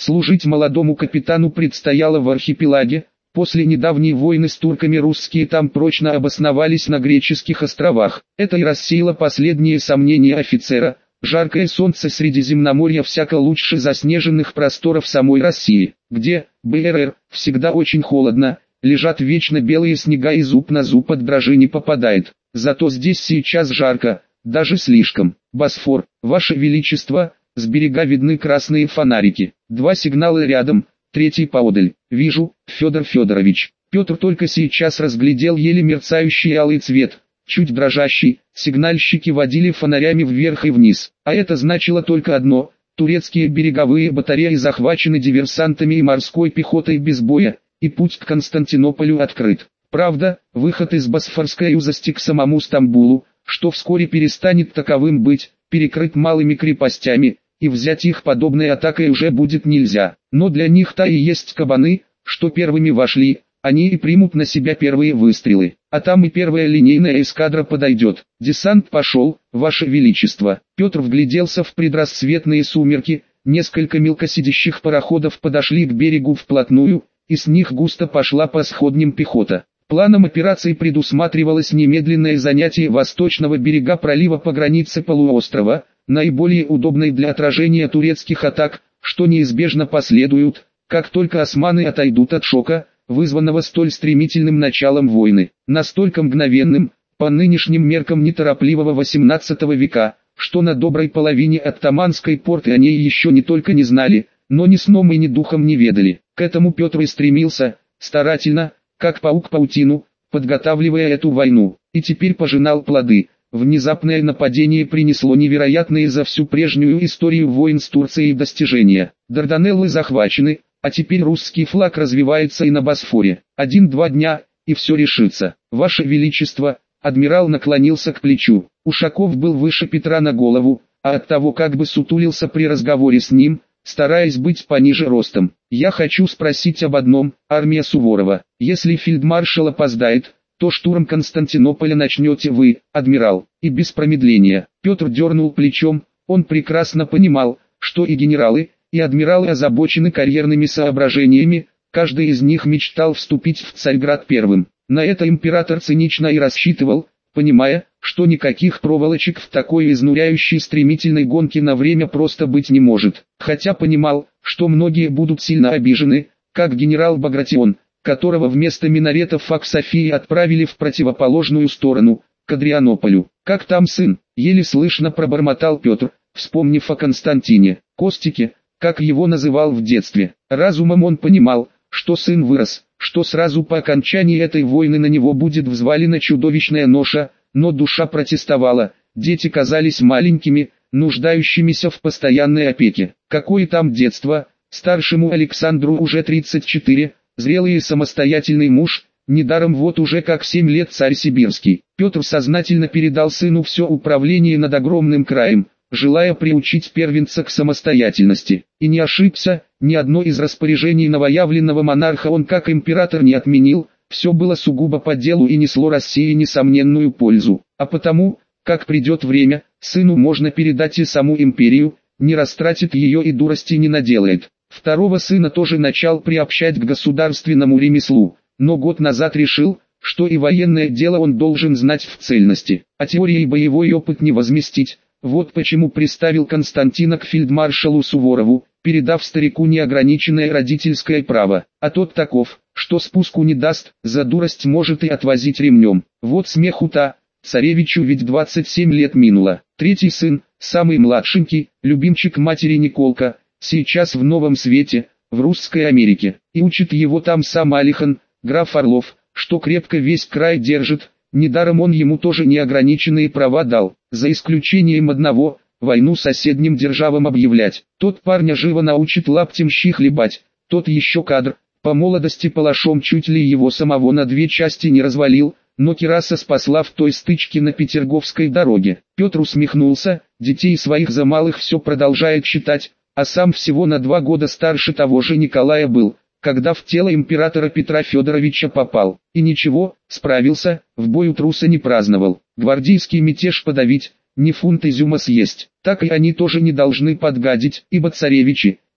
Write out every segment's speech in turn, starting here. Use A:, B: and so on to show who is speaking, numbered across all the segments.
A: Служить молодому капитану предстояло в архипелаге. После недавней войны с турками русские там прочно обосновались на греческих островах. Это и рассеяло последние сомнения офицера. Жаркое солнце Средиземноморья всяко лучше заснеженных просторов самой России, где, БРР, всегда очень холодно, лежат вечно белые снега и зуб на зуб от дрожи не попадает. Зато здесь сейчас жарко, даже слишком. Босфор, Ваше Величество, с берега видны красные фонарики. 2 сигнала рядом, 3 поодаль. Вижу, Федор Федорович. Петр только сейчас разглядел еле мерцающий алый цвет. Чуть дрожащий, сигнальщики водили фонарями вверх и вниз. А это значило только одно: турецкие береговые батареи захвачены диверсантами и морской пехотой без боя, и путь к Константинополю открыт. Правда, выход из Босфорской узости к самому Стамбулу, что вскоре перестанет таковым быть, перекрыт малыми крепостями, и взять их подобной атакой уже будет нельзя. Но для них-то и есть кабаны, что первыми вошли. Они и примут на себя первые выстрелы, а там и первая линейная эскадра подойдет. Десант пошел, Ваше Величество. Петр вгляделся в предрассветные сумерки, несколько мелкосидящих пароходов подошли к берегу вплотную, и с них густо пошла по сходням пехота. Планом операции предусматривалось немедленное занятие восточного берега пролива по границе полуострова, наиболее удобной для отражения турецких атак, что неизбежно последуют, как только османы отойдут от шока, вызванного столь стремительным началом войны, настолько мгновенным, по нынешним меркам неторопливого XVIII века, что на доброй половине оттаманской порты они еще не только не знали, но ни сном и ни духом не ведали. К этому Петр и стремился, старательно, как паук паутину, подготавливая эту войну, и теперь пожинал плоды. Внезапное нападение принесло невероятные за всю прежнюю историю войн с Турцией достижения. Дарданеллы захвачены, а теперь русский флаг развивается и на Босфоре. 1-2 дня, и все решится. Ваше Величество, адмирал наклонился к плечу. Ушаков был выше Петра на голову, а оттого как бы сутулился при разговоре с ним, стараясь быть пониже ростом. Я хочу спросить об одном: армия Суворова. Если фельдмаршал опоздает, то штурм Константинополя начнете вы, адмирал, и без промедления. Петр дернул плечом, он прекрасно понимал, что и генералы, и адмиралы озабочены карьерными соображениями, каждый из них мечтал вступить в Царьград первым. На это император цинично и рассчитывал, понимая, что никаких проволочек в такой изнуряющей стремительной гонке на время просто быть не может. Хотя понимал, что многие будут сильно обижены, как генерал Багратион, которого вместо минаретов Фак-Софии отправили в противоположную сторону, к Адрианополю. «Как там сын?» — еле слышно пробормотал Петр, вспомнив о Константине, Костике, как его называл в детстве. Разумом он понимал, что сын вырос, что сразу по окончании этой войны на него будет взвалена чудовищная ноша, но душа протестовала, дети казались маленькими, нуждающимися в постоянной опеке. Какое там детство, старшему Александру уже 34, зрелый и самостоятельный муж, недаром вот уже как 7 лет царь сибирский. Петр сознательно передал сыну все управление над огромным краем, желая приучить первенца к самостоятельности. И не ошибся, ни одно из распоряжений новоявленного монарха он как император не отменил, все было сугубо по делу и несло России несомненную пользу. А потому, как придет время, сыну можно передать и саму империю, не растратит ее и дурости не наделает. Второго сына тоже начал приобщать к государственному ремеслу, но год назад решил, что и военное дело он должен знать в цельности, а теория и боевой опыт не возместить. Вот почему приставил Константина к фельдмаршалу Суворову, передав старику неограниченное родительское право, а тот таков, что спуску не даст, за дурость может и отвозить ремнем. Вот смеху-то, царевичу ведь 27 лет минуло. Третий сын, самый младшенький, любимчик матери Николка, сейчас в новом свете, в русской Америке, и учит его там сам Алихан, граф Орлов, что крепко весь край держит. Недаром он ему тоже неограниченные права дал, за исключением одного, войну соседним державам объявлять. Тот парня живо научит лаптем щи хлебать, тот еще кадр, по молодости палашом чуть ли его самого на 2 части не развалил, но кираса спасла в той стычке на Петерговской дороге. Петр усмехнулся, детей своих за малых все продолжает считать, а сам всего на 2 года старше того же Николая был, когда в тело императора Петра Федоровича попал. И ничего, справился, в бою труса не праздновал. Гвардейский мятеж подавить, не фунт изюма съесть. Так и они тоже не должны подгадить, ибо царевичи,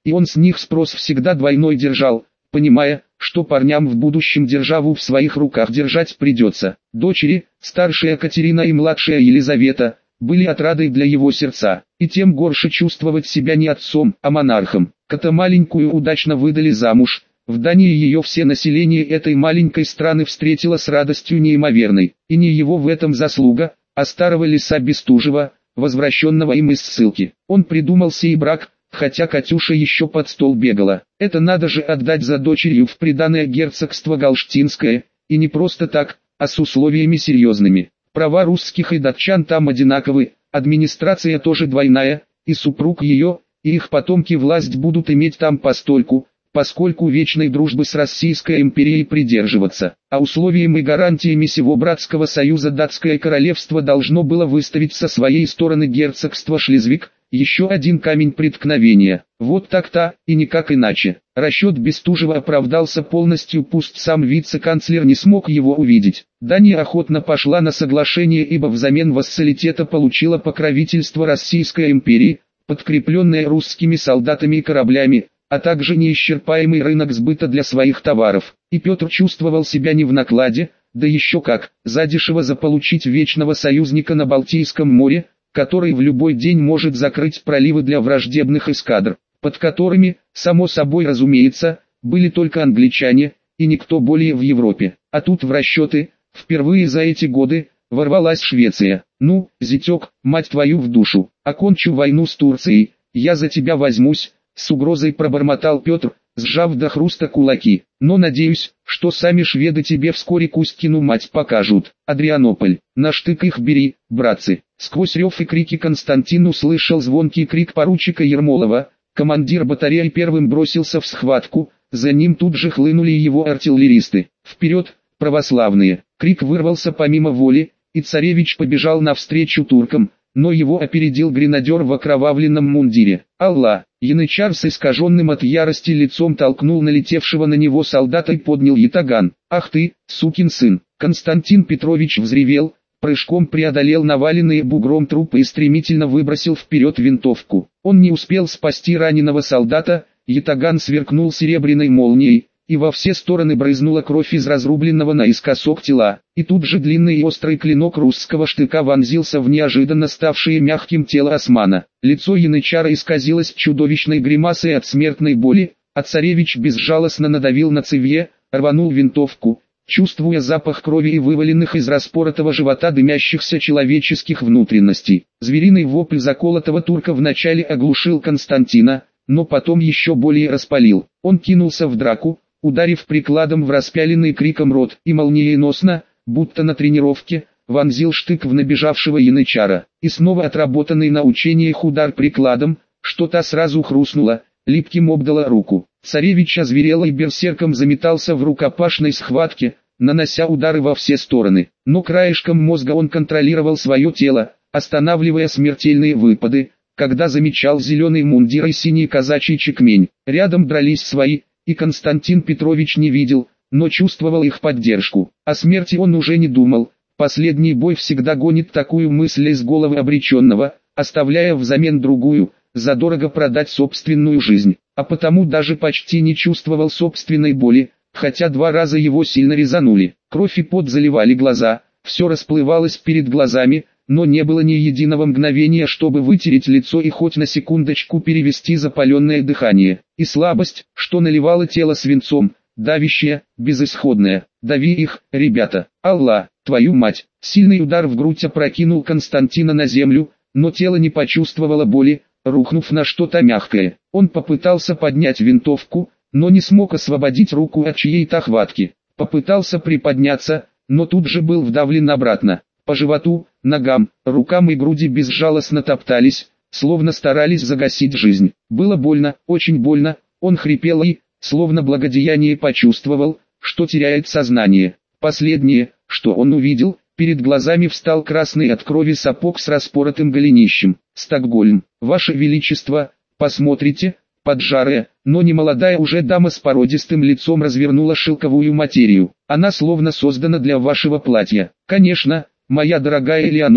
A: и он с них спрос всегда двойной держал, понимая, что парням в будущем державу в своих руках держать придется. Дочери, старшая Катерина и младшая Елизавета, были отрадой для его сердца, и тем горше чувствовать себя не отцом, а монархом. Кота маленькую удачно выдали замуж. В Дании ее все население этой маленькой страны встретило с радостью неимоверной, и не его в этом заслуга, а старого лиса Бестужева, возвращенного им из ссылки. Он придумал сей брак, хотя Катюша еще под стол бегала. Это надо же отдать за дочерью в приданое герцогство Галштинское, и не просто так, а с условиями серьезными. Права русских и датчан там одинаковы, администрация тоже двойная, и супруг ее, и их потомки власть будут иметь там постольку, поскольку вечной дружбы с Российской империей придерживаться, а условиями и гарантиями сего братского союза датское королевство должно было выставить со своей стороны герцогство Шлезвиг, еще один камень преткновения. Вот так-то, и никак иначе. Расчет Бестужева оправдался полностью, пусть сам вице-канцлер не смог его увидеть. Дания охотно пошла на соглашение, ибо взамен вассалитета получила покровительство Российской империи, подкрепленное русскими солдатами и кораблями, а также неисчерпаемый рынок сбыта для своих товаров. И Петр чувствовал себя не в накладе, да еще как, задешево заполучить вечного союзника на Балтийском море, который в любой день может закрыть проливы для враждебных эскадр, под которыми, само собой разумеется, были только англичане, и никто более в Европе. А тут в расчеты, впервые за эти годы, ворвалась Швеция. Ну, зятек, мать твою в душу, окончу войну с Турцией, я за тебя возьмусь, с угрозой пробормотал Петр, сжав до хруста кулаки. Но надеюсь, что сами шведы тебе вскоре Кузькину мать покажут. Адрианополь, на штык их бери, братцы. Сквозь рев и крики Константин услышал звонкий крик поручика Ермолова. Командир батареи первым бросился в схватку, за ним тут же хлынули его артиллеристы. Вперед, православные! Крик вырвался помимо воли, и царевич побежал навстречу туркам, но его опередил гренадер в окровавленном мундире. Алла! Янычар с искаженным от ярости лицом толкнул налетевшего на него солдата и поднял ятаган. «Ах ты, сукин сын!» Константин Петрович взревел, прыжком преодолел наваленные бугром трупы и стремительно выбросил вперед винтовку. Он не успел спасти раненого солдата, ятаган сверкнул серебряной молнией, и во все стороны брызнула кровь из разрубленного наискосок тела, и тут же длинный и острый клинок русского штыка вонзился в неожиданно ставшее мягким тело османа. Лицо янычара исказилось чудовищной гримасой от смертной боли, а царевич безжалостно надавил на цевье, рванул винтовку, чувствуя запах крови и вываленных из распоротого живота дымящихся человеческих внутренностей. Звериный вопль заколотого турка вначале оглушил Константина, но потом еще более распалил. Он кинулся в драку, ударив прикладом в распяленный криком рот, и молниеносно, будто на тренировке, вонзил штык в набежавшего янычара. И снова отработанный на учениях удар прикладом, что-то сразу хрустнуло, липким обдало руку. Царевич озверел и берсерком заметался в рукопашной схватке, нанося удары во все стороны. Но краешком мозга он контролировал свое тело, останавливая смертельные выпады, когда замечал зеленый мундир и синий казачий чекмень. Рядом дрались свои, и Константин Петрович не видел, но чувствовал их поддержку. О смерти он уже не думал, последний бой всегда гонит такую мысль из головы обреченного, оставляя взамен другую, задорого продать собственную жизнь, а потому даже почти не чувствовал собственной боли, хотя 2 раза его сильно резанули. Кровь и пот заливали глаза, все расплывалось перед глазами, но не было ни единого мгновения, чтобы вытереть лицо и хоть на секундочку перевести запаленное дыхание. И слабость, что наливало тело свинцом, давящая, безысходная. Дави их, ребята. Алла, твою мать! Сильный удар в грудь опрокинул Константина на землю, но тело не почувствовало боли, рухнув на что-то мягкое. Он попытался поднять винтовку, но не смог освободить руку от чьей-то хватки. Попытался приподняться, но тут же был вдавлен обратно. По животу, ногам, рукам и груди безжалостно топтались, словно старались загасить жизнь. Было больно, очень больно, он хрипел и, словно благодеяние, почувствовал, что теряет сознание. Последнее, что он увидел, перед глазами встал красный от крови сапог с распоротым голенищем. Стокгольм, Ваше Величество, посмотрите, поджарая, но немолодая уже дама с породистым лицом развернула шелковую материю. Она словно создана для вашего платья. Конечно, моя дорогая Элеонора,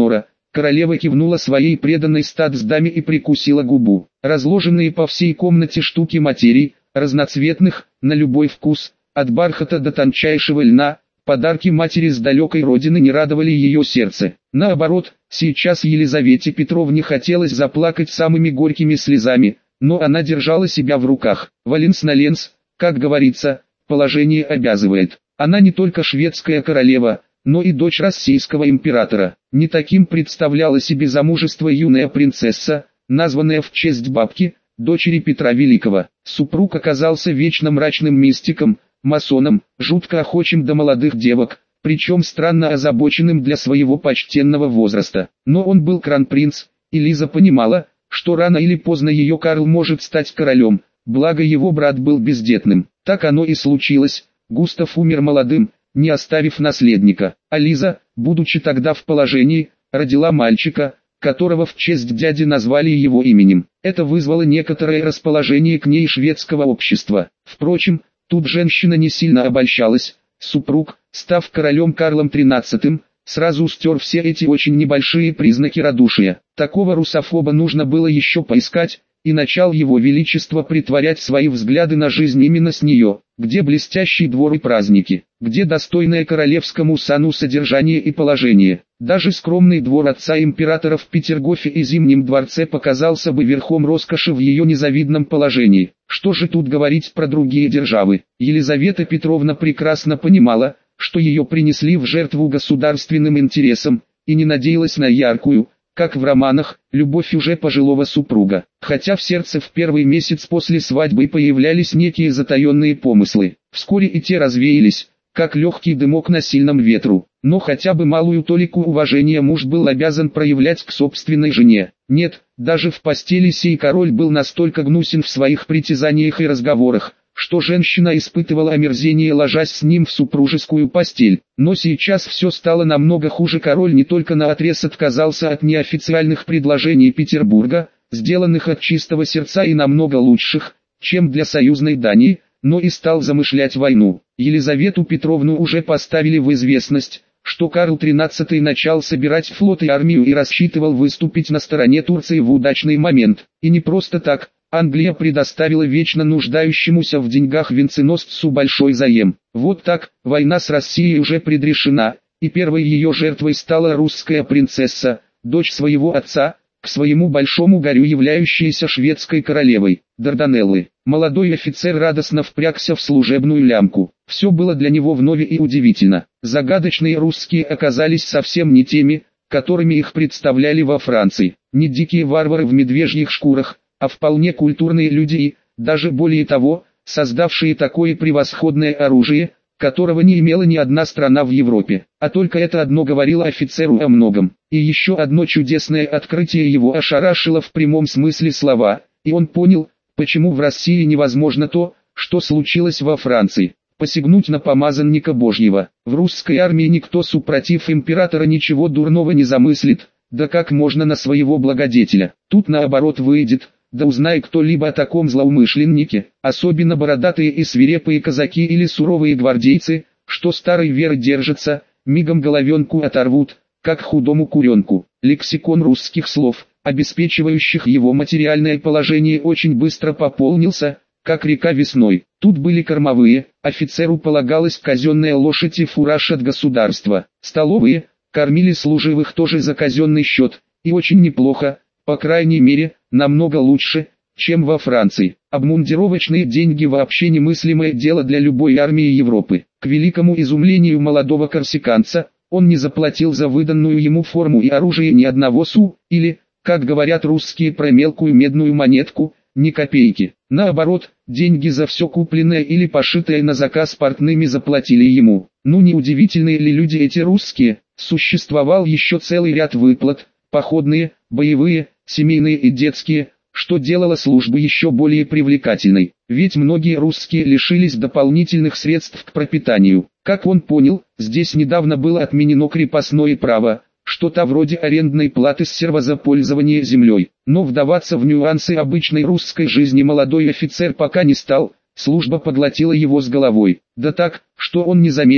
A: Королева кивнула своей преданной статсдаме и прикусила губу. Разложенные по всей комнате штуки материй, разноцветных, на любой вкус, от бархата до тончайшего льна, подарки матери с далекой родины не радовали ее сердце. Наоборот, сейчас Елизавете Петровне хотелось заплакать самыми горькими слезами, но она держала себя в руках. Валенс на ленс, как говорится, положение обязывает. Она не только шведская королева, но и дочь российского императора. Не таким представляла себе замужество юная принцесса, названная в честь бабки, дочери Петра Великого. Супруг оказался вечно мрачным мистиком, масоном, жутко охочим до молодых девок, причем странно озабоченным для своего почтенного возраста. Но он был кронпринц, и Лиза понимала, что рано или поздно ее Карл может стать королем, благо его брат был бездетным. Так оно и случилось, Густав умер молодым, не оставив наследника, а Лиза, будучи тогда в положении, родила мальчика, которого в честь дяди назвали его именем. Это вызвало некоторое расположение к ней шведского общества. Впрочем, тут женщина не сильно обольщалась, супруг, став королем Карлом XIII, сразу стер все эти очень небольшие признаки радушия. Такого русофоба нужно было еще поискать, и начал его величество притворять свои взгляды на жизнь именно с нее, где блестящий двор и праздники, где достойное королевскому сану содержание и положение. Даже скромный двор отца императора в Петергофе и Зимнем дворце показался бы верхом роскоши в ее незавидном положении. Что же тут говорить про другие державы? Елизавета Петровна прекрасно понимала, что ее принесли в жертву государственным интересам, и не надеялась на яркую, как в романах, любовь уже пожилого супруга. Хотя в сердце в первый месяц после свадьбы появлялись некие затаенные помыслы. Вскоре и те развеялись, как легкий дымок на сильном ветру. Но хотя бы малую толику уважения муж был обязан проявлять к собственной жене. Нет, даже в постели сей король был настолько гнусен в своих притязаниях и разговорах, что женщина испытывала омерзение, ложась с ним в супружескую постель. Но сейчас все стало намного хуже. Король не только наотрез отказался от неофициальных предложений Петербурга, сделанных от чистого сердца и намного лучших, чем для союзной Дании, но и стал замышлять войну. Елизавету Петровну уже поставили в известность, что Карл XIII начал собирать флот и армию и рассчитывал выступить на стороне Турции в удачный момент. И не просто так. Англия предоставила вечно нуждающемуся в деньгах венценосцу большой заем. Вот так, война с Россией уже предрешена, и первой ее жертвой стала русская принцесса, дочь своего отца, к своему большому горю являющаяся шведской королевой. Дарданеллы. Молодой офицер радостно впрягся в служебную лямку. Все было для него вновь и удивительно. Загадочные русские оказались совсем не теми, которыми их представляли во Франции. Не дикие варвары в медвежьих шкурах, а вполне культурные люди и, даже более того, создавшие такое превосходное оружие, которого не имела ни одна страна в Европе. А только это одно говорило офицеру о многом. И еще одно чудесное открытие его ошарашило в прямом смысле слова, и он понял, почему в России невозможно то, что случилось во Франции. Посягнуть на помазанника Божьего. В русской армии никто супротив императора ничего дурного не замыслит, да как можно на своего благодетеля. Тут наоборот выйдет. Да узнай кто-либо о таком злоумышленнике, особенно бородатые и свирепые казаки или суровые гвардейцы, что старой веры держатся, мигом головенку оторвут, как худому куренку. Лексикон русских слов, обеспечивающих его материальное положение, очень быстро пополнился, как река весной. Тут были кормовые, офицеру полагалась казенная лошадь и фураж от государства. Столовые, кормили служивых тоже за казенный счет, и очень неплохо, по крайней мере, намного лучше, чем во Франции. Обмундировочные деньги вообще немыслимое дело для любой армии Европы. К великому изумлению молодого корсиканца, он не заплатил за выданную ему форму и оружие ни одного су, или, как говорят русские про мелкую медную монетку, ни копейки. Наоборот, деньги за все купленное или пошитое на заказ портными заплатили ему. Ну не удивительные ли люди эти русские? Существовал еще целый ряд выплат, походные, боевые, семейные и детские, что делало службу еще более привлекательной. Ведь многие русские лишились дополнительных средств к пропитанию. Как он понял, здесь недавно было отменено крепостное право, что-то вроде арендной платы с серва за пользование землей. Но вдаваться в нюансы обычной русской жизни молодой офицер пока не стал, служба поглотила его с головой. Да так, что он не заметил,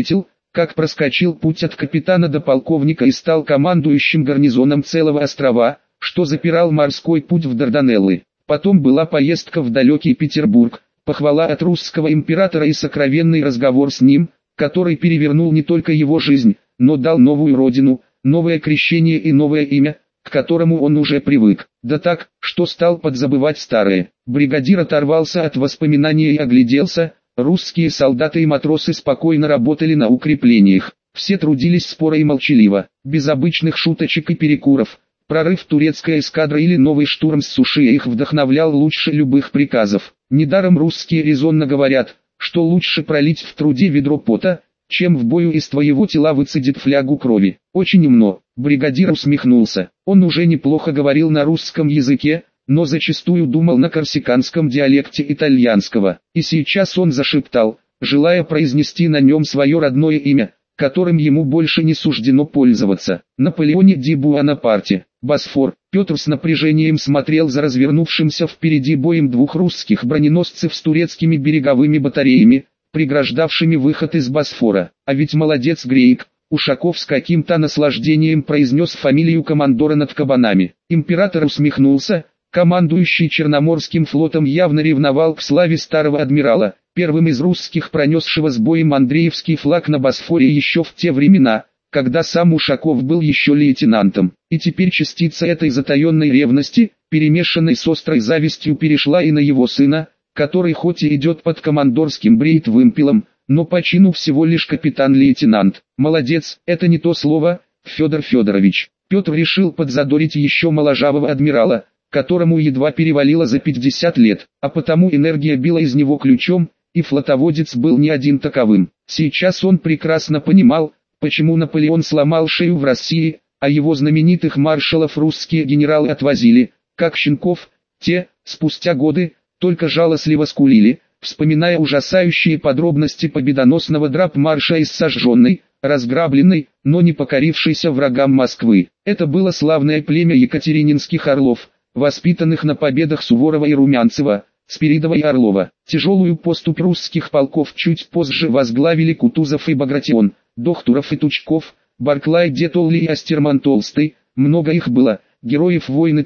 A: как проскочил путь от капитана до полковника и стал командующим гарнизоном целого острова, что запирал морской путь в Дарданеллы. Потом была поездка в далекий Петербург, похвала от русского императора и сокровенный разговор с ним, который перевернул не только его жизнь, но дал новую родину, новое крещение и новое имя, к которому он уже привык. Да так, что стал подзабывать старое. Бригадир оторвался от воспоминаний и огляделся. Русские солдаты и матросы спокойно работали на укреплениях. Все трудились споро и молчаливо, без обычных шуточек и перекуров. Прорыв турецкой эскадры или новый штурм с суши их вдохновлял лучше любых приказов. Недаром русские резонно говорят, что лучше пролить в труде ведро пота, чем в бою из твоего тела выцедит флягу крови. Очень умно. Бригадир усмехнулся. Он уже неплохо говорил на русском языке, но зачастую думал на корсиканском диалекте итальянского. И сейчас он зашептал, желая произнести на нем свое родное имя, которым ему больше не суждено пользоваться. Наполеоне ди Буанапарте. Босфор. Петр с напряжением смотрел за развернувшимся впереди боем двух русских броненосцев с турецкими береговыми батареями, преграждавшими выход из Босфора. А ведь молодец Грейк. Ушаков с каким-то наслаждением произнес фамилию командора над кабанами. Император усмехнулся. Командующий Черноморским флотом явно ревновал к славе старого адмирала, первым из русских пронесшего с боем Андреевский флаг на Босфоре еще в те времена, когда сам Ушаков был еще лейтенантом. И теперь частица этой затаенной ревности, перемешанной с острой завистью, перешла и на его сына, который хоть и идет под командорским брейт-вымпелом, но по чину всего лишь капитан-лейтенант. Молодец, это не то слово, Федор Федорович. Петр решил подзадорить еще моложавого адмирала, которому едва перевалило за 50 лет, а потому энергия била из него ключом, и флотоводец был не один таковым. Сейчас он прекрасно понимал, почему Наполеон сломал шею в России, а его знаменитых маршалов русские генералы отвозили, как щенков. Те, спустя годы, только жалостливо скулили, вспоминая ужасающие подробности победоносного драп-марша из сожженной, разграбленной, но не покорившейся врагам Москвы. Это было славное племя екатерининских орлов, воспитанных на победах Суворова и Румянцева, Спиридова и Орлова. Тяжелую поступь русских полков чуть позже возглавили Кутузов и Багратион, Дохтуров и Тучков, Барклай де Толли и Астерман Толстый. Много их было, героев войны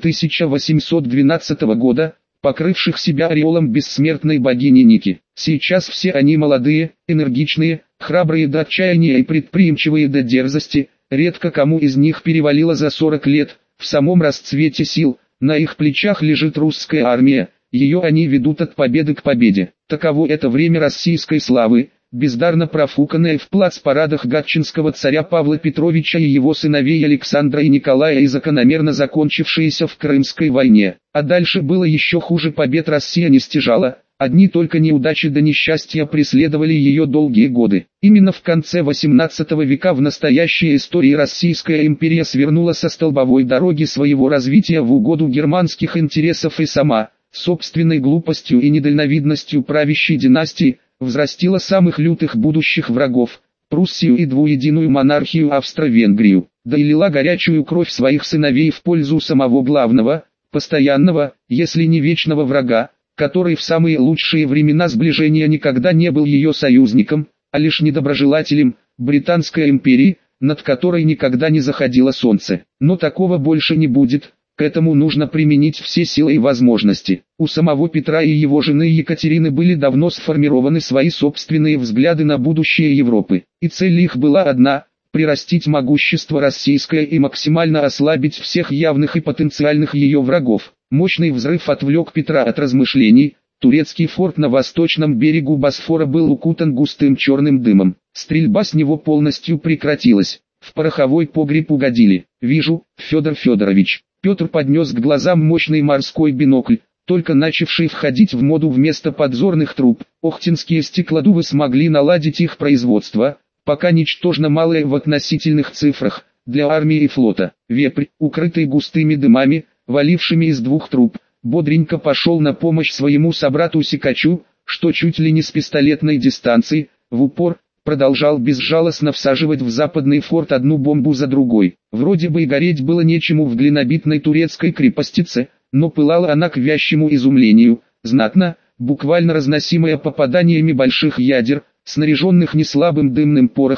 A: 1812 года, покрывших себя ореолом бессмертной богини Ники. Сейчас все они молодые, энергичные, храбрые до отчаяния и предприимчивые до дерзости, редко кому из них перевалило за 40 лет, в самом расцвете сил, на их плечах лежит русская армия, ее они ведут от победы к победе. Таково это время российской славы, бездарно профуканное в плацпарадах гатчинского царя Павла Петровича и его сыновей Александра и Николая и закономерно закончившееся в Крымской войне. А дальше было еще хуже, побед Россия не стяжала, одни только неудачи да несчастья преследовали ее долгие годы. Именно в конце XVIII века в настоящей истории Российская империя свернула со столбовой дороги своего развития в угоду германских интересов и сама, собственной глупостью и недальновидностью правящей династии, взрастила самых лютых будущих врагов, Пруссию и двуединую монархию Австро-Венгрию, да и лила горячую кровь своих сыновей в пользу самого главного, постоянного, если не вечного врага, который в самые лучшие времена сближения никогда не был ее союзником, а лишь недоброжелателем, Британской империи, над которой никогда не заходило солнце. Но такого больше не будет. К этому нужно применить все силы и возможности. У самого Петра и его жены Екатерины были давно сформированы свои собственные взгляды на будущее Европы. И цель их была одна – прирастить могущество российское и максимально ослабить всех явных и потенциальных ее врагов. Мощный взрыв отвлек Петра от размышлений. Турецкий форт на восточном берегу Босфора был укутан густым черным дымом. Стрельба с него полностью прекратилась. В пороховой погреб угодили. «Вижу, Федор Федорович». Петр поднес к глазам мощный морской бинокль, только начавший входить в моду вместо подзорных труб. Охтинские стеклодувы смогли наладить их производство, пока ничтожно малое в относительных цифрах, для армии и флота. Вепрь, укрытый густыми дымами, валившими из двух труб, бодренько пошел на помощь своему собрату-сикачу, что чуть ли не с пистолетной дистанции, в упор, продолжал безжалостно всаживать в западный форт одну бомбу за другой. Вроде бы и гореть было нечему в глинобитной турецкой крепостице, но пылала она к вящему изумлению, знатно, буквально разносимая попаданиями больших ядер, снаряженных неслабым дымным порохом,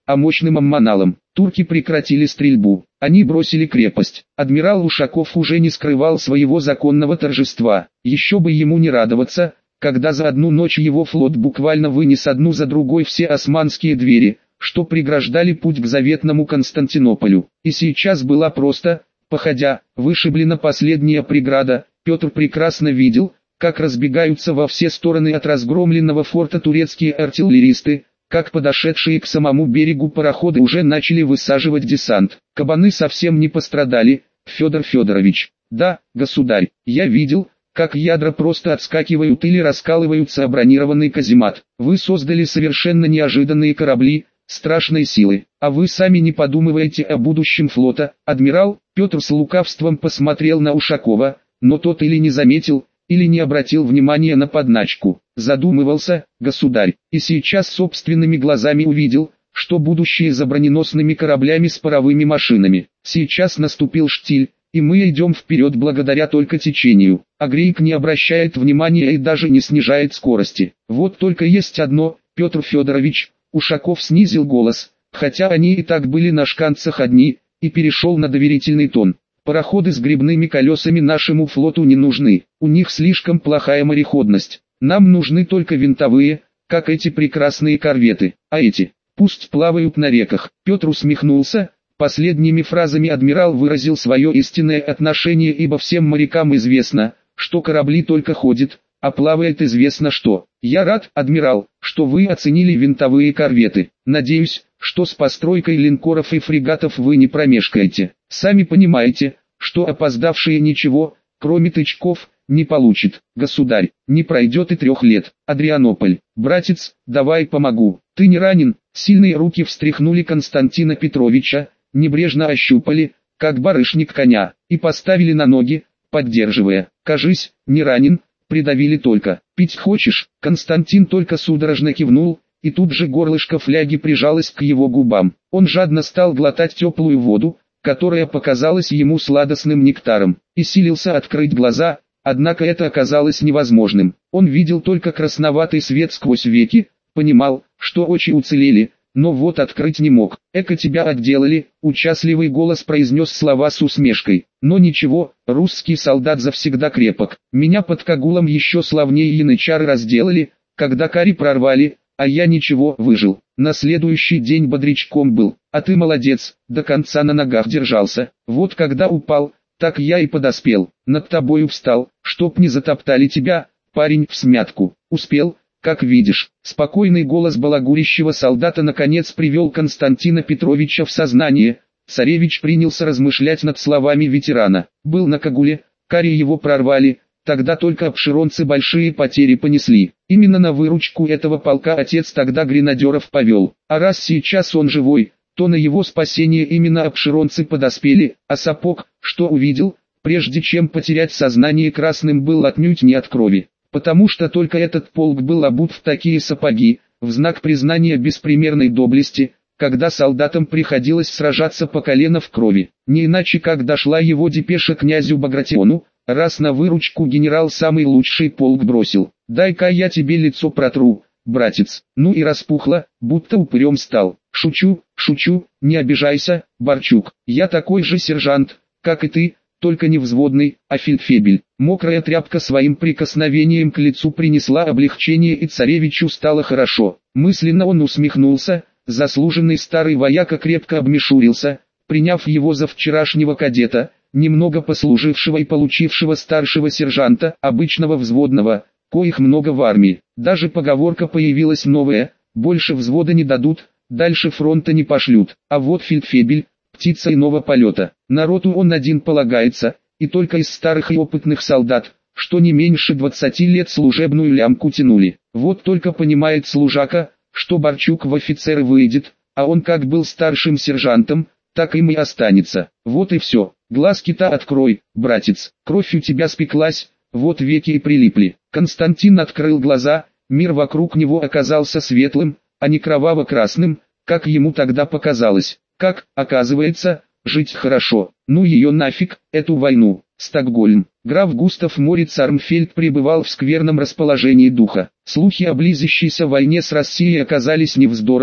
A: а мощным аммоналом. Турки прекратили стрельбу. Они бросили крепость. Адмирал Ушаков уже не скрывал своего законного торжества. Еще бы ему не радоваться, когда за одну ночь его флот буквально вынес одну за другой все османские двери, что преграждали путь к заветному Константинополю. И сейчас была просто, походя, вышиблена последняя преграда. Петр прекрасно видел, как разбегаются во все стороны от разгромленного форта турецкие артиллеристы, как подошедшие к самому берегу пароходы уже начали высаживать десант. Кабаны совсем не пострадали, Федор Федорович. Да, государь, я видел, как ядра просто отскакивают или раскалываются о бронированный каземат. Вы создали совершенно неожиданные корабли, страшной силы. А вы сами не подумываете о будущем флота, адмирал? Петр с лукавством посмотрел на Ушакова, но тот или не заметил, или не обратил внимания на подначку. Задумывался, государь, и сейчас собственными глазами увидел, что будущее за броненосными кораблями с паровыми машинами. Сейчас наступил штиль, и мы идем вперед благодаря только течению. А Грейк не обращает внимания и даже не снижает скорости. Вот только есть одно, Петр Федорович, Ушаков снизил голос, хотя они и так были на шканцах одни, и перешел на доверительный тон. Пароходы с гребными колесами нашему флоту не нужны, у них слишком плохая мореходность. Нам нужны только винтовые, как эти прекрасные корветы, а эти, пусть плавают на реках. Петр усмехнулся, последними фразами адмирал выразил свое истинное отношение, ибо всем морякам известно, что корабли только ходят, а плавает известно что. Я рад, адмирал, что вы оценили винтовые корветы. Надеюсь, что с постройкой линкоров и фрегатов вы не промешкаете. Сами понимаете, что опоздавшие ничего, кроме тычков, не получит. Государь, не пройдет и 3 лет. Адрианополь, братец, давай помогу. Ты не ранен? Сильные руки встряхнули Константина Петровича, небрежно ощупали, как барышник коня, и поставили на ноги, поддерживая. Кажись, не ранен, придавили только. Пить хочешь? Константин только судорожно кивнул, и тут же горлышко фляги прижалось к его губам. Он жадно стал глотать теплую воду, которая показалась ему сладостным нектаром, и силился открыть глаза, однако это оказалось невозможным. Он видел только красноватый свет сквозь веки, понимал, что очи уцелели, но вот открыть не мог. «Эко тебя отделали», — участливый голос произнес слова с усмешкой. «Но ничего, русский солдат завсегда крепок. Меня под Кагулом еще славнее янычары разделали, когда кари прорвали, а я ничего, выжил. На следующий день бодрячком был, а ты молодец, до конца на ногах держался. Вот когда упал, так я и подоспел, над тобою встал, чтоб не затоптали тебя, парень, всмятку. Успел, как видишь». Спокойный голос балагурящего солдата наконец привел Константина Петровича в сознание. Царевич принялся размышлять над словами ветерана. Был на Кагуле, кари его прорвали, тогда только обширонцы большие потери понесли. Именно на выручку этого полка отец тогда гренадеров повел. А раз сейчас он живой, то на его спасение именно обширонцы подоспели, а сапог, что увидел, прежде чем потерять сознание красным, был отнюдь не от крови. Потому что только этот полк был обут в такие сапоги, в знак признания беспримерной доблести, когда солдатам приходилось сражаться по колено в крови. Не иначе как дошла его депеша князю Багратиону, раз на выручку генерал самый лучший полк бросил. «Дай-ка я тебе лицо протру, братец». Ну и распухло, будто упырем стал. «Шучу, шучу, не обижайся, Барчук. Я такой же сержант, как и ты, только не взводный, а фельдфебель». Мокрая тряпка своим прикосновением к лицу принесла облегчение, и царевичу стало хорошо. Мысленно он усмехнулся, заслуженный старый вояка крепко обмешурился, приняв его за вчерашнего кадета, немного послужившего и получившего старшего сержанта, обычного взводного, коих много в армии. Даже поговорка появилась новая: больше взвода не дадут, дальше фронта не пошлют. А вот фельдфебель, птица иного полета. Народу он один полагается, и только из старых и опытных солдат, что не меньше 20 лет служебную лямку тянули. Вот только понимает служака, что Барчук в офицеры выйдет, а он как был старшим сержантом, так им и останется. Вот и все. Глазки-то открой, братец, кровь у тебя спеклась, вот веки и прилипли. Константин открыл глаза, мир вокруг него оказался светлым, а не кроваво-красным, как ему тогда показалось. Как, оказывается, жить хорошо. Ну ее нафиг, эту войну. Стокгольм. Граф Густав Мориц Армфельд пребывал в скверном расположении духа. Слухи о близящейся войне с Россией оказались не вздором,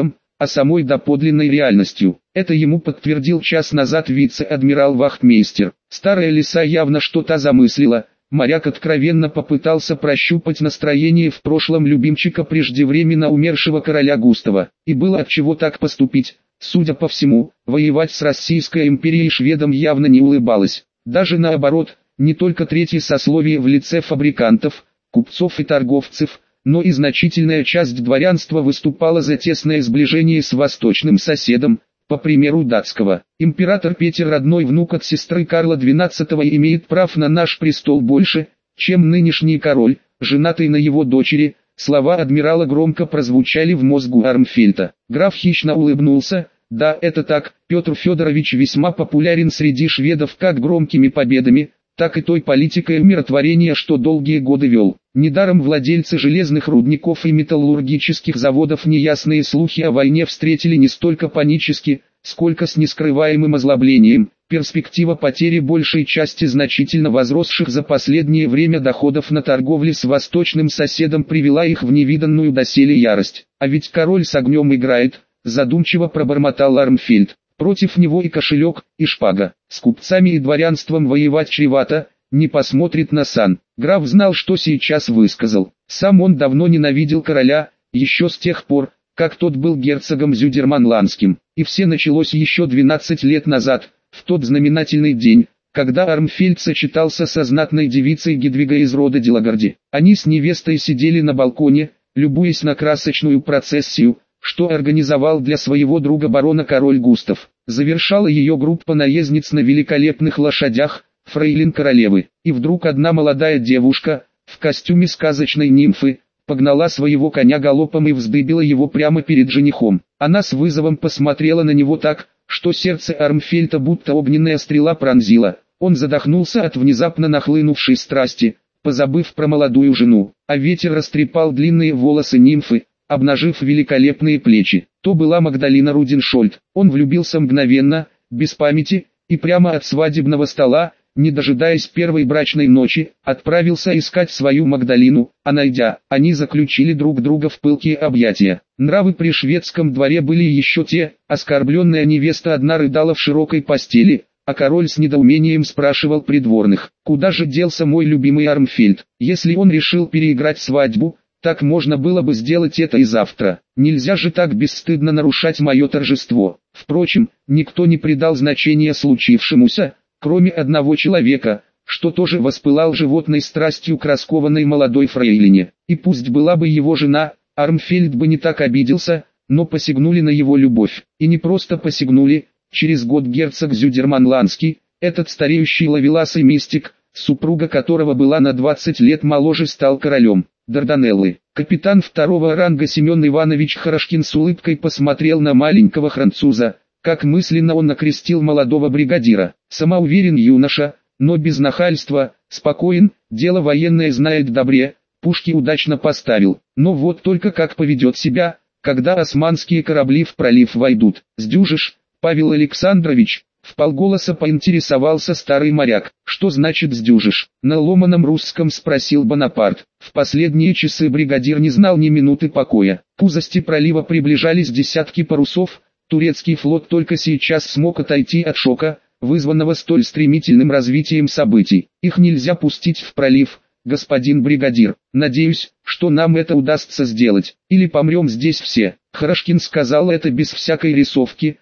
A: а самой доподлинной реальностью. Это ему подтвердил час назад вице-адмирал-вахтмейстер. Старая лиса явно что-то замыслила. Моряк откровенно попытался прощупать настроение в прошлом любимчика преждевременно умершего короля Густава. И было от чего так поступить. Судя по всему, воевать с Российской империей шведам явно не улыбалось. Даже наоборот, не только третье сословие в лице фабрикантов, купцов и торговцев, но и значительная часть дворянства выступала за тесное сближение с восточным соседом, по примеру датского. Император Петр, родной внук от сестры Карла XII, имеет прав на наш престол больше, чем нынешний король, женатый на его дочери. Слова адмирала громко прозвучали в мозгу Армфельда. Граф хищно улыбнулся. Да, это так, Петр Федорович весьма популярен среди шведов как громкими победами, так и той политикой умиротворения, что долгие годы вел. Недаром владельцы железных рудников и металлургических заводов неясные слухи о войне встретили не столько панически, сколько с нескрываемым озлоблением. Перспектива потери большей части значительно возросших за последнее время доходов на торговле с восточным соседом привела их в невиданную доселе ярость. А ведь король с огнем играет, задумчиво пробормотал Армфельд. Против него и кошелек, и шпага. С купцами и дворянством воевать чревато, не посмотрит на сан. Граф знал, что сейчас высказал. Сам он давно ненавидел короля, еще с тех пор, как тот был герцогом Зюдерманландским. И все началось еще 12 лет назад, в тот знаменательный день, когда Армфельд сочетался со знатной девицей Гедвига из рода Делагарди. Они с невестой сидели на балконе, любуясь на красочную процессию, что организовал для своего друга барона король Густав. Завершала ее группа наездниц на великолепных лошадях, фрейлин королевы. И вдруг одна молодая девушка, в костюме сказочной нимфы, погнала своего коня галопом и вздыбила его прямо перед женихом. Она с вызовом посмотрела на него так, что сердце Армфельда будто огненная стрела пронзила. Он задохнулся от внезапно нахлынувшей страсти, позабыв про молодую жену, а ветер растрепал длинные волосы нимфы, обнажив великолепные плечи. То была Магдалина Руденшольд. Он влюбился мгновенно, без памяти, и прямо от свадебного стола, не дожидаясь первой брачной ночи, отправился искать свою Магдалину, а найдя, они заключили друг друга в пылкие объятия. Нравы при шведском дворе были еще те, оскорбленная невеста одна рыдала в широкой постели, а король с недоумением спрашивал придворных, куда же делся мой любимый Армфельд. Если он решил переиграть свадьбу, так можно было бы сделать это и завтра. Нельзя же так бесстыдно нарушать мое торжество. Впрочем, никто не придал значения случившемуся, кроме одного человека, что тоже воспылал животной страстью к раскованной молодой фрейлине. И пусть была бы его жена, Армфельд бы не так обиделся, но посягнули на его любовь. И не просто посягнули, через год герцог Зюдерманландский, этот стареющий ловеласый мистик, супруга которого была на 20 лет моложе, стал королем. Дарданеллы. Капитан второго ранга Семен Иванович Хорошкин с улыбкой посмотрел на маленького француза, как мысленно он окрестил молодого бригадира. Самоуверен юноша, но без нахальства, спокоен, дело военное знает добре, пушки удачно поставил. Но вот только как поведет себя, когда османские корабли в пролив войдут. Сдюжишь, Павел Александрович? Вполголоса поинтересовался старый моряк. Что значит сдюжишь? На ломаном русском спросил Бонапарт. В последние часы бригадир не знал ни минуты покоя. К узости пролива приближались десятки парусов. Турецкий флот только сейчас смог отойти от шока, вызванного столь стремительным развитием событий. Их нельзя пустить в пролив, господин бригадир. Надеюсь, что нам это удастся сделать. Или помрем здесь все. Хорошкин сказал это без всякой рисовки.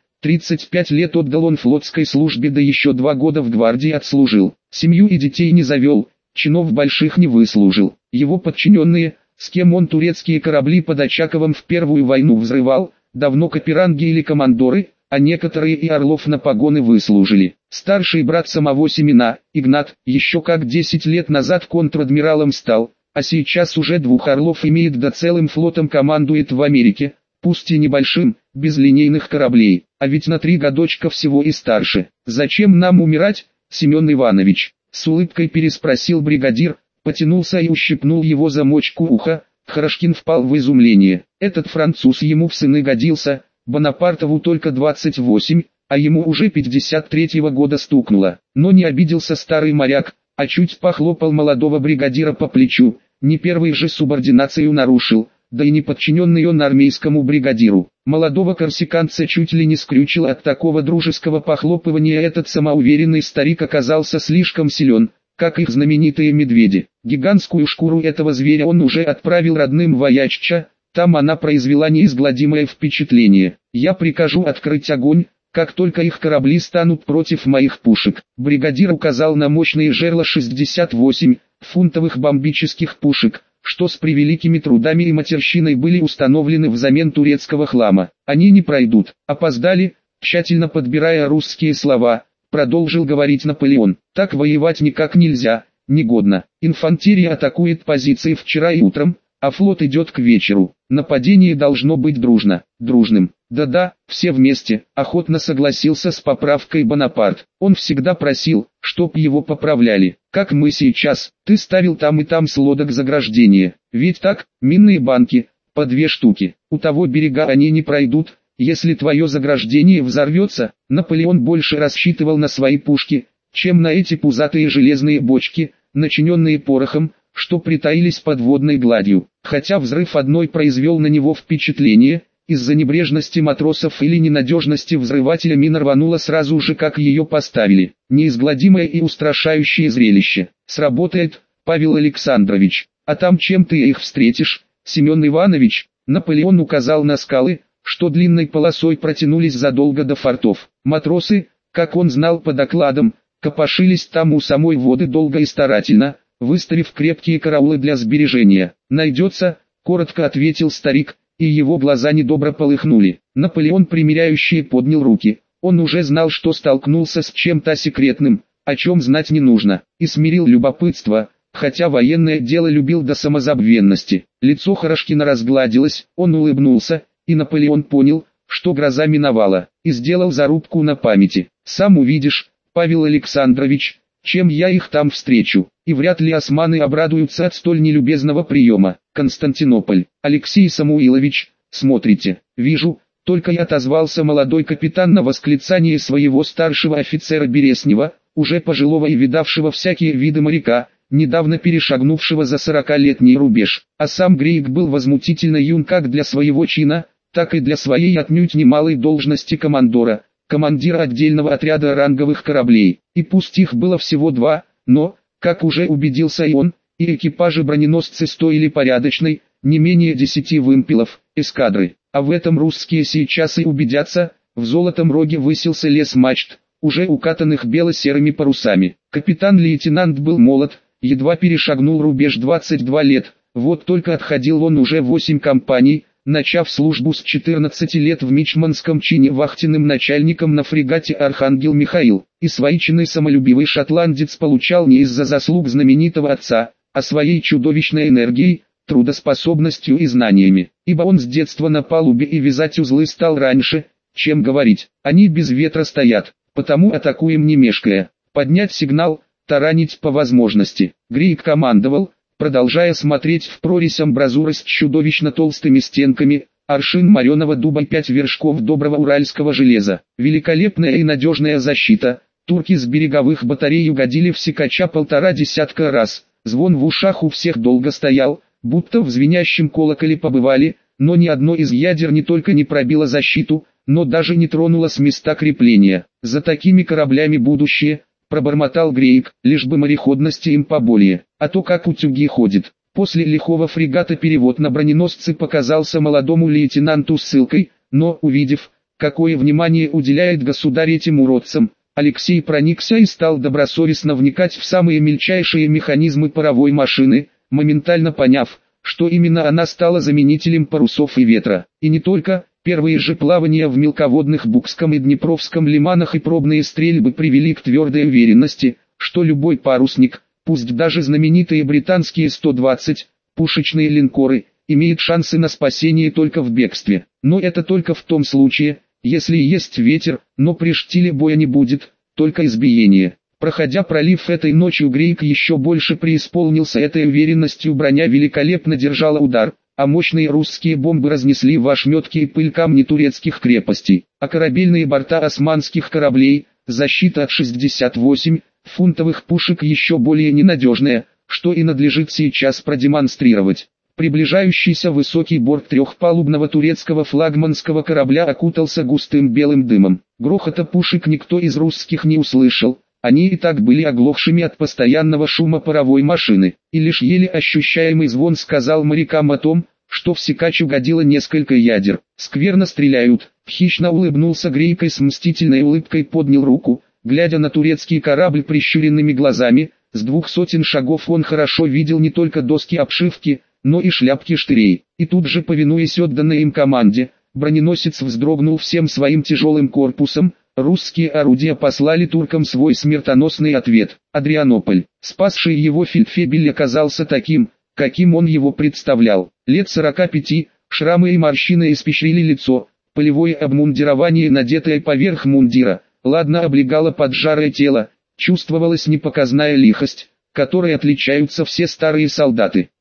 A: 35 лет отдал он флотской службе, да еще 2 года в гвардии отслужил. Семью и детей не завел, чинов больших не выслужил. Его подчиненные, с кем он турецкие корабли под Очаковом в Первую войну взрывал, давно каперанги или командоры, а некоторые и орлов на погоны выслужили. Старший брат самого Семена, Игнат, еще как 10 лет назад контр-адмиралом стал, а сейчас уже 2 орлов имеет, да целым флотом командует в Америке, пусть и небольшим, без линейных кораблей, а ведь на 3 годочка всего и старше. Зачем нам умирать, Семен Иванович? С улыбкой переспросил бригадир, потянулся и ущипнул его за мочку уха. Хорошкин впал в изумление. Этот француз ему в сыны годился, Бонапартову только 28, а ему уже 53-го года стукнуло. Но не обиделся старый моряк, а чуть похлопал молодого бригадира по плечу. Не первый же субординацию нарушил, да и не подчиненный он армейскому бригадиру. Молодого корсиканца чуть ли не скрючил от такого дружеского похлопывания. Этот самоуверенный старик оказался слишком силен, как их знаменитые медведи. Гигантскую шкуру этого зверя он уже отправил родным в Аячча, там она произвела неизгладимое впечатление. Я прикажу открыть огонь, как только их корабли станут против моих пушек. Бригадир указал на мощные жерла 68-фунтовых бомбических пушек, что с превеликими трудами и матерщиной были установлены взамен турецкого хлама. Они не пройдут. Опоздали, тщательно подбирая русские слова, продолжил говорить Наполеон. Так воевать никак нельзя, негодно. Инфантерия атакует позиции вчера и утром, а флот идет к вечеру. Нападение должно быть дружным. Да-да, все вместе, охотно согласился с поправкой Бонапарт. Он всегда просил, чтоб его поправляли. Как мы сейчас, ты ставил там и там с лодок заграждения. Ведь так, минные банки, по 2 штуки. У того берега они не пройдут, если твое заграждение взорвется. Наполеон больше рассчитывал на свои пушки, чем на эти пузатые железные бочки, начиненные порохом, что притаились под водной гладью. Хотя взрыв одной произвел на него впечатление, из-за небрежности матросов или ненадежности взрывателя мина рванула сразу же, как ее поставили. Неизгладимое и устрашающее зрелище. Сработает, Павел Александрович. А там чем ты их встретишь, Семен Иванович? Наполеон указал на скалы, что длинной полосой протянулись задолго до фортов. Матросы, как он знал по докладам, копошились там у самой воды долго и старательно, выставив крепкие караулы для сбережения. «Найдется», — коротко ответил старик, и его глаза недобро полыхнули. Наполеон примиряющий поднял руки. Он уже знал, что столкнулся с чем-то секретным, о чем знать не нужно, и смирил любопытство, хотя военное дело любил до самозабвенности. Лицо Хорошкина разгладилось, он улыбнулся, и Наполеон понял, что гроза миновала, и сделал зарубку на памяти. «Сам увидишь, Павел Александрович, чем я их там встречу, и вряд ли османы обрадуются от столь нелюбезного приема. Константинополь. Алексей Самуилович, смотрите, вижу», только и отозвался молодой капитан на восклицание своего старшего офицера Береснева, уже пожилого и видавшего всякие виды моряка, недавно перешагнувшего за 40-летний рубеж. А сам Грейк был возмутительно юн как для своего чина, так и для своей отнюдь немалой должности командора, командира отдельного отряда ранговых кораблей. И пусть их было всего 2, но, как уже убедился и он, и экипажи броненосцы стоили порядочной, не менее 10 вымпелов, эскадры. А в этом русские сейчас и убедятся. В Золотом Роге высился лес мачт, уже укатанных бело-серыми парусами. Капитан-лейтенант был молод, едва перешагнул рубеж 22 лет, вот только отходил он уже 8 кампаний, начав службу с 14 лет в мичманском чине вахтенным начальником на фрегате «Архангел Михаил», и свои чины самолюбивый шотландец получал не из-за заслуг знаменитого отца, а своей чудовищной энергией, трудоспособностью и знаниями, ибо он с детства на палубе и вязать узлы стал раньше, чем говорить. Они без ветра стоят, потому атакуем не мешкая. Поднять сигнал, таранить по возможности. Грейк командовал, продолжая смотреть в прорезь амбразуры с чудовищно толстыми стенками, аршин мореного дуба и 5 вершков доброго уральского железа. Великолепная и надежная защита. Турки с береговых батарей угодили в секача 1,5 десятка раз. Звон в ушах у всех долго стоял, будто в звенящем колоколе побывали, но ни одно из ядер не только не пробило защиту, но даже не тронуло с места крепления. «За такими кораблями будущее», — пробормотал Грейк, «лишь бы мореходности им поболее, а то как утюги ходит». После лихого фрегата перевод на броненосцы показался молодому лейтенанту ссылкой, но, увидев, какое внимание уделяет государь этим уродцам, Алексей проникся и стал добросовестно вникать в самые мельчайшие механизмы паровой машины, моментально поняв, что именно она стала заменителем парусов и ветра. И не только, первые же плавания в мелководных Букском и Днепровском лиманах и пробные стрельбы привели к твердой уверенности, что любой парусник, пусть даже знаменитые британские 120-пушечные линкоры, имеет шансы на спасение только в бегстве. Но это только в том случае, если есть ветер, но при штиле боя не будет, только избиение. Проходя пролив этой ночью, Грейк еще больше преисполнился этой уверенностью. Броня великолепно держала удар, а мощные русские бомбы разнесли в ошметки и пыль камни турецких крепостей, а корабельные борта османских кораблей, защита от 68-фунтовых пушек еще более ненадежная, что и надлежит сейчас продемонстрировать. Приближающийся высокий борт трехпалубного турецкого флагманского корабля окутался густым белым дымом. Грохота пушек никто из русских не услышал. Они и так были оглохшими от постоянного шума паровой машины, и лишь еле ощущаемый звон сказал морякам о том, что в секач угодило несколько ядер. «Скверно стреляют», — хищно улыбнулся Грейко с мстительной улыбкой, поднял руку, глядя на турецкий корабль прищуренными глазами. С 200 шагов он хорошо видел не только доски обшивки, но и шляпки штырей. И тут же, повинуясь отданной им команде, броненосец вздрогнул всем своим тяжелым корпусом. Русские орудия послали туркам свой смертоносный ответ. Адрианополь, спасший его фельдфебель, оказался таким, каким он его представлял. Лет 45, шрамы и морщины испещрили лицо, полевое обмундирование, надетое поверх мундира, ладно облегало поджарое тело, чувствовалась непоказная лихость, которой отличаются все старые солдаты.